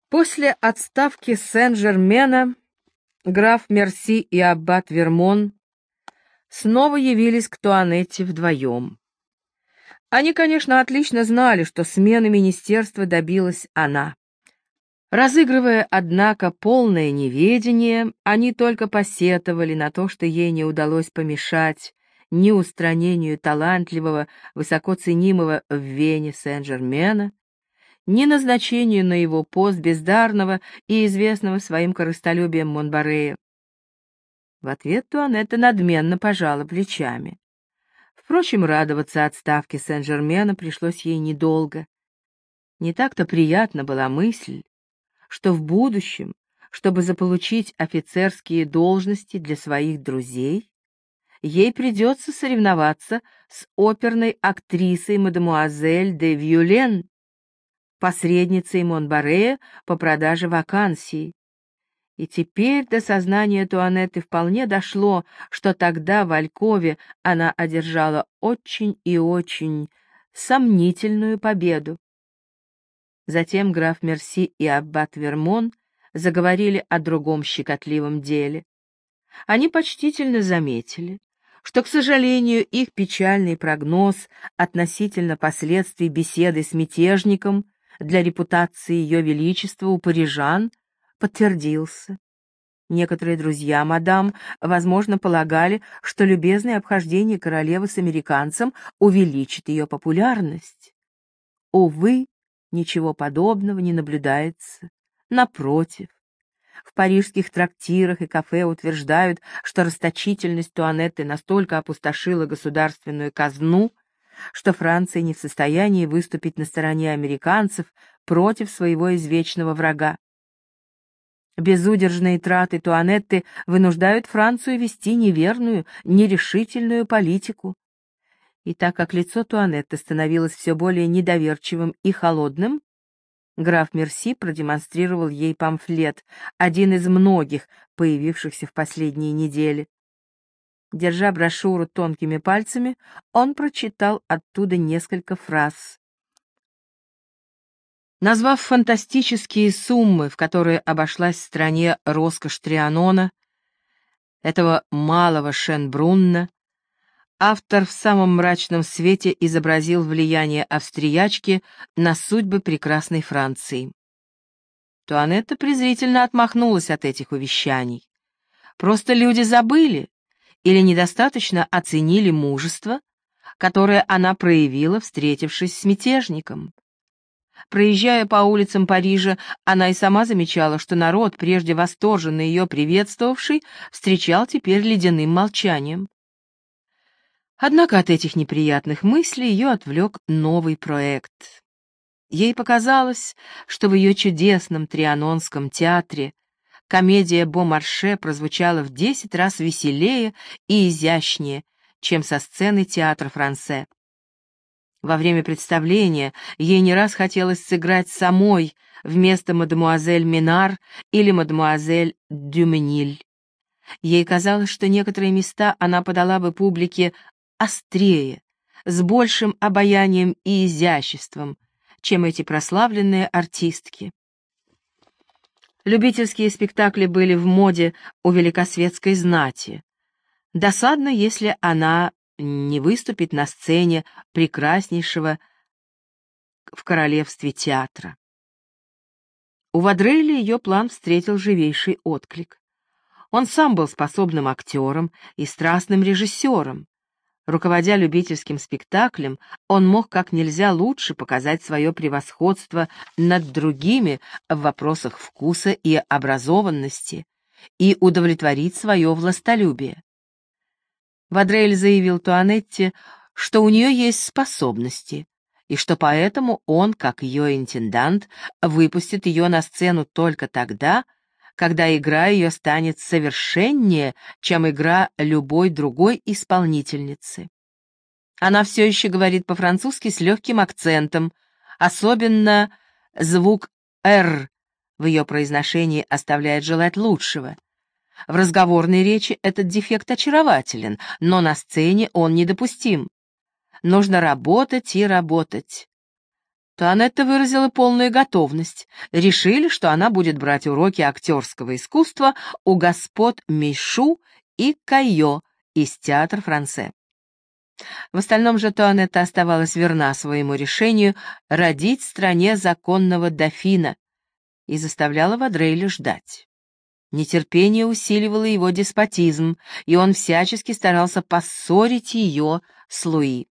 После отставки Сен-Жермена граф Мерси и аббат Вермон снова явились к Туанетте вдвоем. Они, конечно, отлично знали, что смены министерства добилась она. Разыгрывая, однако, полное неведение, они только посетовали на то, что ей не удалось помешать ни устранению талантливого, высоко ценимого в Вене Сен-Жермена, ни назначению на его пост бездарного и известного своим корыстолюбием Монбарея. В ответ Туанетта надменно пожала плечами. Впрочем, радоваться отставке Сен-Жермена пришлось ей недолго. Не так-то приятна была мысль, что в будущем, чтобы заполучить офицерские должности для своих друзей, ей придется соревноваться с оперной актрисой мадемуазель де Вьюлен, посредницей Монбарея по продаже вакансий. И теперь до сознания Туанетты вполне дошло, что тогда в Алькове она одержала очень и очень сомнительную победу. Затем граф Мерси и аббат Вермон заговорили о другом щекотливом деле. Они почтительно заметили, что, к сожалению, их печальный прогноз относительно последствий беседы с мятежником для репутации Ее Величества у парижан подтвердился. Некоторые друзья мадам, возможно, полагали, что любезное обхождение королевы с американцем увеличит ее популярность. Увы, ничего подобного не наблюдается. Напротив, в парижских трактирах и кафе утверждают, что расточительность Туанетты настолько опустошила государственную казну, что Франция не в состоянии выступить на стороне американцев против своего извечного врага. Безудержные траты Туанетты вынуждают Францию вести неверную, нерешительную политику. И так как лицо Туанетты становилось все более недоверчивым и холодным, граф Мерси продемонстрировал ей памфлет, один из многих, появившихся в последние недели. Держа брошюру тонкими пальцами, он прочитал оттуда несколько фраз. Назвав фантастические суммы, в которые обошлась стране роскошь Трианона, этого малого Шенбрунна, автор в самом мрачном свете изобразил влияние австриячки на судьбы прекрасной Франции. Туанетта презрительно отмахнулась от этих увещаний. Просто люди забыли или недостаточно оценили мужество, которое она проявила, встретившись с мятежником. Проезжая по улицам Парижа, она и сама замечала, что народ, прежде восторженно ее приветствовавший, встречал теперь ледяным молчанием. Однако от этих неприятных мыслей ее отвлек новый проект. Ей показалось, что в ее чудесном Трианонском театре комедия Бомарше прозвучала в 10 раз веселее и изящнее, чем со сцены театра Франсе. Во время представления ей не раз хотелось сыграть самой вместо мадемуазель Минар или мадемуазель Дюмениль. Ей казалось, что некоторые места она подала бы публике острее, с большим обаянием и изяществом, чем эти прославленные артистки. Любительские спектакли были в моде у великосветской знати. Досадно, если она не выступит на сцене прекраснейшего в королевстве театра. У Вадрелли ее план встретил живейший отклик. Он сам был способным актером и страстным режиссером. Руководя любительским спектаклем, он мог как нельзя лучше показать свое превосходство над другими в вопросах вкуса и образованности и удовлетворить свое властолюбие. Вадрель заявил Туанетте, что у нее есть способности, и что поэтому он, как ее интендант, выпустит ее на сцену только тогда, когда игра ее станет совершеннее, чем игра любой другой исполнительницы. Она все еще говорит по-французски с легким акцентом, особенно звук «р» в ее произношении оставляет желать лучшего. В разговорной речи этот дефект очарователен, но на сцене он недопустим. Нужно работать и работать. Туанетта выразила полную готовность. Решили, что она будет брать уроки актерского искусства у господ Мишу и Кайо из театра Франсе. В остальном же Туанетта оставалась верна своему решению родить в стране законного дофина и заставляла Вадрейля ждать. Нетерпение усиливало его деспотизм, и он всячески старался поссорить ее с Луи.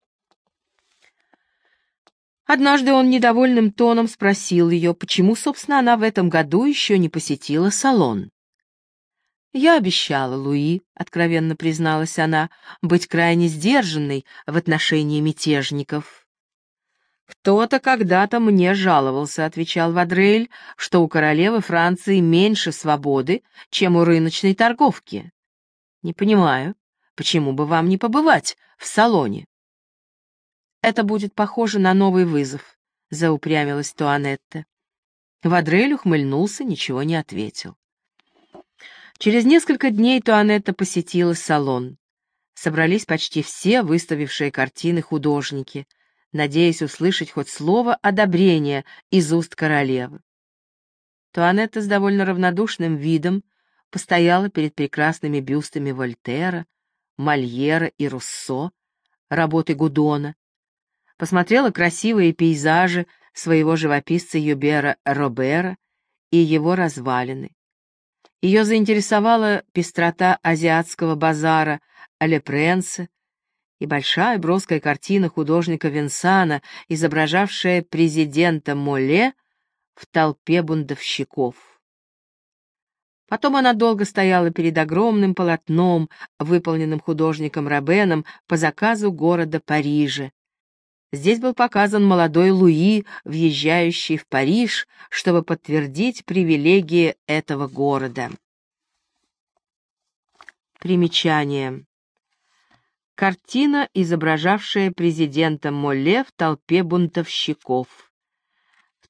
Однажды он недовольным тоном спросил ее, почему, собственно, она в этом году еще не посетила салон. «Я обещала Луи», — откровенно призналась она, — «быть крайне сдержанной в отношении мятежников». «Кто-то когда-то мне жаловался», — отвечал Вадрейль, «что у королевы Франции меньше свободы, чем у рыночной торговки. Не понимаю, почему бы вам не побывать в салоне?» «Это будет похоже на новый вызов», — заупрямилась Туанетта. Вадрейль ухмыльнулся, ничего не ответил. Через несколько дней Туанетта посетила салон. Собрались почти все выставившие картины художники, надеясь услышать хоть слово одобрения из уст королевы. Туанетта с довольно равнодушным видом постояла перед прекрасными бюстами Вольтера, Мольера и Руссо, работы Гудона, посмотрела красивые пейзажи своего живописца Юбера Робера и его развалины. Ее заинтересовала пестрота азиатского базара Алепренса и большая броская картина художника Винсана, изображавшая президента Моле в толпе бунтовщиков. Потом она долго стояла перед огромным полотном, выполненным художником Робеном по заказу города Парижа. Здесь был показан молодой Луи, въезжающий в Париж, чтобы подтвердить привилегии этого города. Примечание. Картина, изображавшая президента Моле в толпе бунтовщиков. В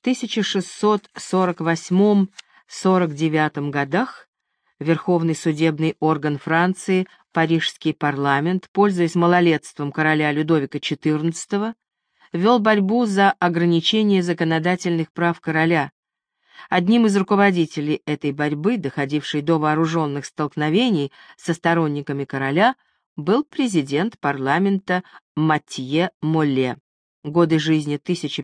1648-49 годах Верховный судебный орган Франции, Парижский парламент, пользуясь малолетством короля Людовика XIV, вел борьбу за ограничение законодательных прав короля. Одним из руководителей этой борьбы, доходившей до вооруженных столкновений со сторонниками короля, был президент парламента Матье Моле. Годы жизни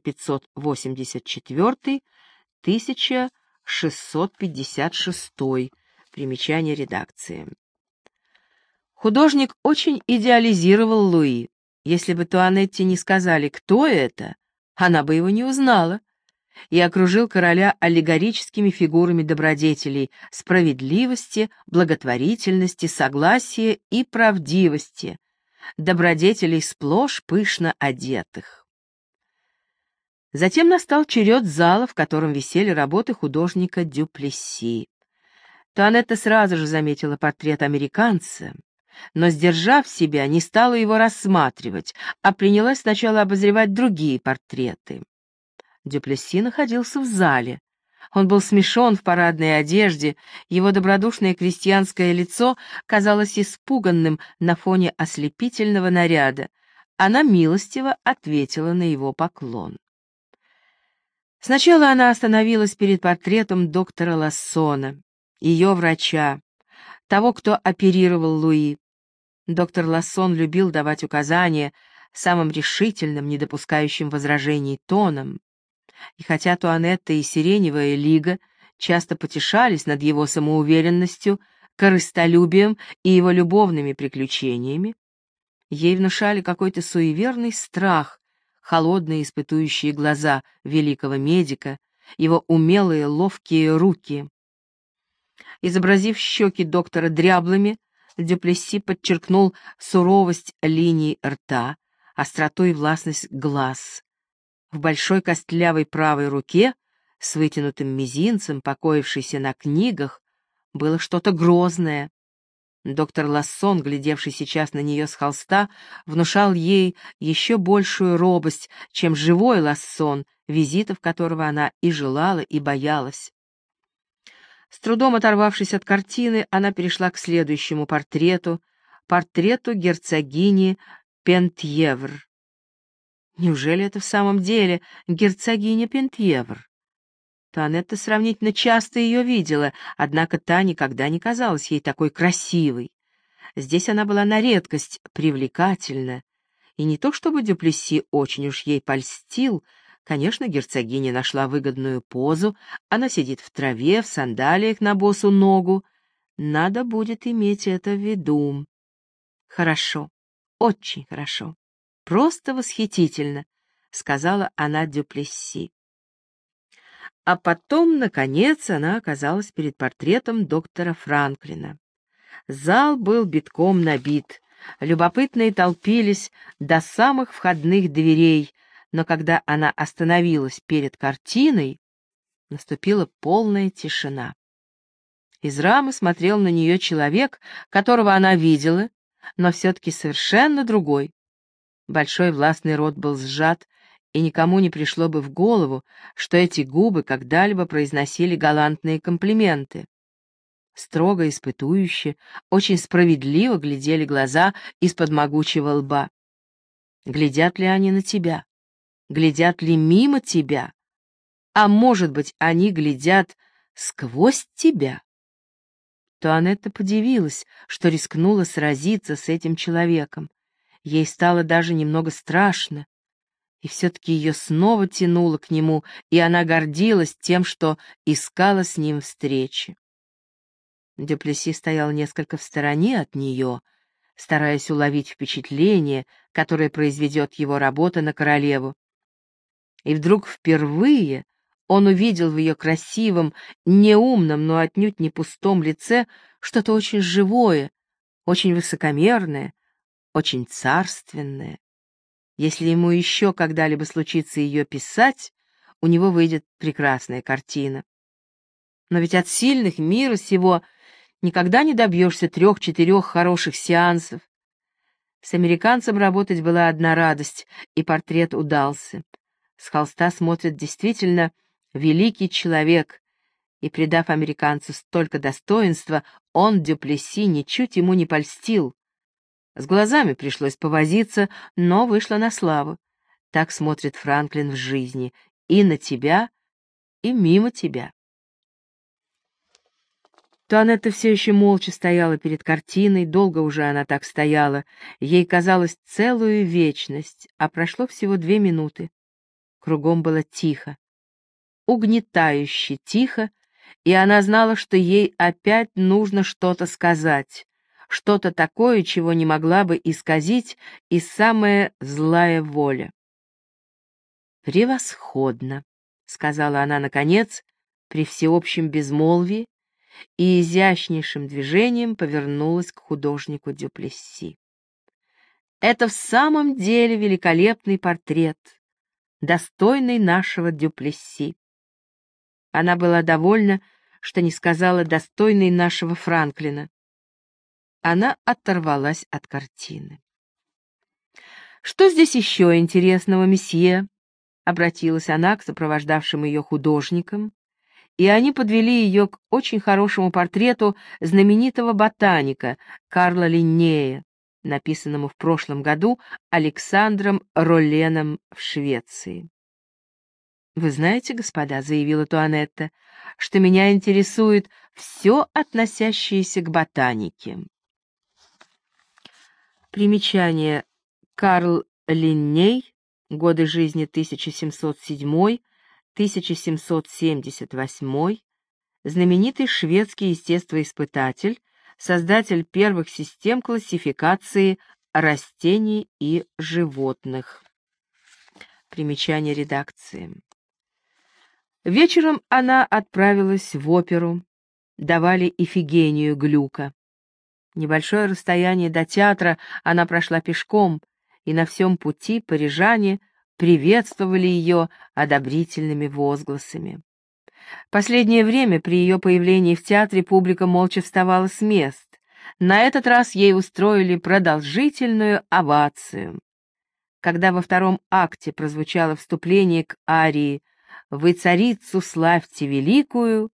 1584-1656. Примечание редакции. Художник очень идеализировал Луи. Если бы Туанетте не сказали, кто это, она бы его не узнала, и окружил короля аллегорическими фигурами добродетелей справедливости, благотворительности, согласия и правдивости, добродетелей сплошь пышно одетых. Затем настал черед зала, в котором висели работы художника Дюплесси. Туанетта сразу же заметила портрет американца, но, сдержав себя, не стала его рассматривать, а принялась сначала обозревать другие портреты. Дюплесси находился в зале. Он был смешон в парадной одежде, его добродушное крестьянское лицо казалось испуганным на фоне ослепительного наряда. Она милостиво ответила на его поклон. Сначала она остановилась перед портретом доктора Лассона, ее врача, того, кто оперировал Луи. Доктор Лассон любил давать указания самым решительным, не допускающим возражений тоном. И хотя Туанетта и Сиреневая лига часто потешались над его самоуверенностью, корыстолюбием и его любовными приключениями, ей внушали какой-то суеверный страх холодные испытующие глаза великого медика, его умелые ловкие руки. Изобразив щеки доктора дряблыми, Дюплесси подчеркнул суровость линий рта, остроту и властность глаз. В большой костлявой правой руке, с вытянутым мизинцем, покоившейся на книгах, было что-то грозное. Доктор Лассон, глядевший сейчас на нее с холста, внушал ей еще большую робость, чем живой Лассон, визитов которого она и желала, и боялась. С трудом оторвавшись от картины, она перешла к следующему портрету герцогини Пентьевр. Неужели это в самом деле герцогиня Пентьевр? Туанетта сравнительно часто ее видела, однако та никогда не казалась ей такой красивой. Здесь она была на редкость привлекательна, и не то чтобы Дюплесси очень уж ей польстил. Конечно, герцогиня нашла выгодную позу, она сидит в траве, в сандалиях на босу ногу. Надо будет иметь это в виду. Хорошо, очень хорошо, просто восхитительно, сказала она Дюплесси. А потом, наконец, она оказалась перед портретом доктора Франклина. Зал был битком набит. Любопытные толпились до самых входных дверей, но когда она остановилась перед картиной, наступила полная тишина. Из рамы смотрел на нее человек, которого она видела, но все-таки совершенно другой. Большой властный рот был сжат, и никому не пришло бы в голову, что эти губы когда-либо произносили галантные комплименты. Строго испытующе, очень справедливо глядели глаза из-под могучего лба. Глядят ли они на тебя? Глядят ли мимо тебя? А может быть, они глядят сквозь тебя? Туанетта подивилась, что рискнула сразиться с этим человеком. Ей стало даже немного страшно. И все-таки ее снова тянуло к нему, и она гордилась тем, что искала с ним встречи. Дюплесси стоял несколько в стороне от нее, стараясь уловить впечатление, которое произведет его работа на королеву. И вдруг впервые он увидел в ее красивом, неумном, но отнюдь не пустом лице что-то очень живое, очень высокомерное, очень царственное. Если ему еще когда-либо случится ее писать, у него выйдет прекрасная картина. Но ведь от сильных мира сего никогда не добьешься 3-4 хороших сеансов. С американцем работать была одна радость, и портрет удался. С холста смотрит действительно великий человек, и, придав американцу столько достоинства, он, Дюплесси, ничуть ему не польстил. С глазами пришлось повозиться, но вышло на славу. Так смотрит Франклин в жизни, и на тебя, и мимо тебя. Туанетта все еще молча стояла перед картиной, долго уже она так стояла, ей казалось целую вечность, а прошло всего 2 минуты. Кругом было тихо, угнетающе тихо, и она знала, что ей опять нужно что-то сказать, что-то такое, чего не могла бы исказить и самая злая воля. «Превосходно», — сказала она наконец, при всеобщем безмолвии, и изящнейшим движением повернулась к художнику Дюплесси. «Это в самом деле великолепный портрет, достойный нашего Дюплесси». Она была довольна, что не сказала «достойный нашего Франклина». Она оторвалась от картины. «Что здесь еще интересного, месье?» — обратилась она к сопровождавшим ее художникам, и они подвели ее к очень хорошему портрету знаменитого ботаника Карла Линнея, написанному в прошлом году Александром Ролленом в Швеции. «Вы знаете, господа, — заявила Туанетта, — что меня интересует все, относящееся к ботанике». Примечание. Карл Линней, годы жизни 1707-1778, знаменитый шведский естествоиспытатель, создатель первых систем классификации растений и животных. Примечание редакции. Вечером она отправилась в оперу, давали Ифигению Глюка. Небольшое расстояние до театра она прошла пешком, и на всем пути парижане приветствовали ее одобрительными возгласами. Последнее время при ее появлении в театре публика молча вставала с мест. На этот раз ей устроили продолжительную овацию. Когда во 2-м акте прозвучало вступление к арии «Вы царицу славьте великую»,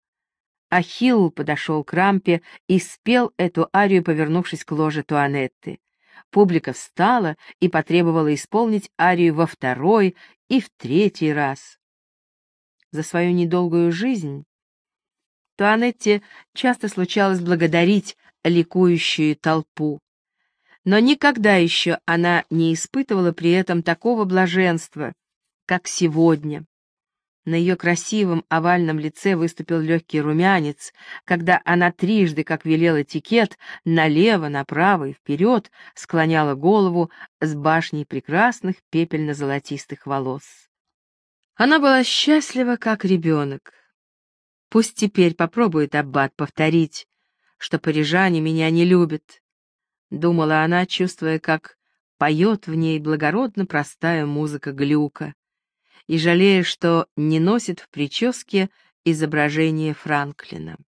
Ахилл подошел к рампе и спел эту арию, повернувшись к ложе Туанетты. Публика встала и потребовала исполнить арию во второй и в третий раз. За свою недолгую жизнь Туанетте часто случалось благодарить ликующую толпу, но никогда еще она не испытывала при этом такого блаженства, как сегодня. На ее красивом овальном лице выступил легкий румянец, когда она трижды, как велел этикет, налево, направо и вперед склоняла голову с башней прекрасных пепельно-золотистых волос. Она была счастлива, как ребенок. Пусть теперь попробует аббат повторить, что парижане меня не любят, — думала она, чувствуя, как поет в ней благородно простая музыка Глюка, и жалея, что не носит в прическе изображение Франклина.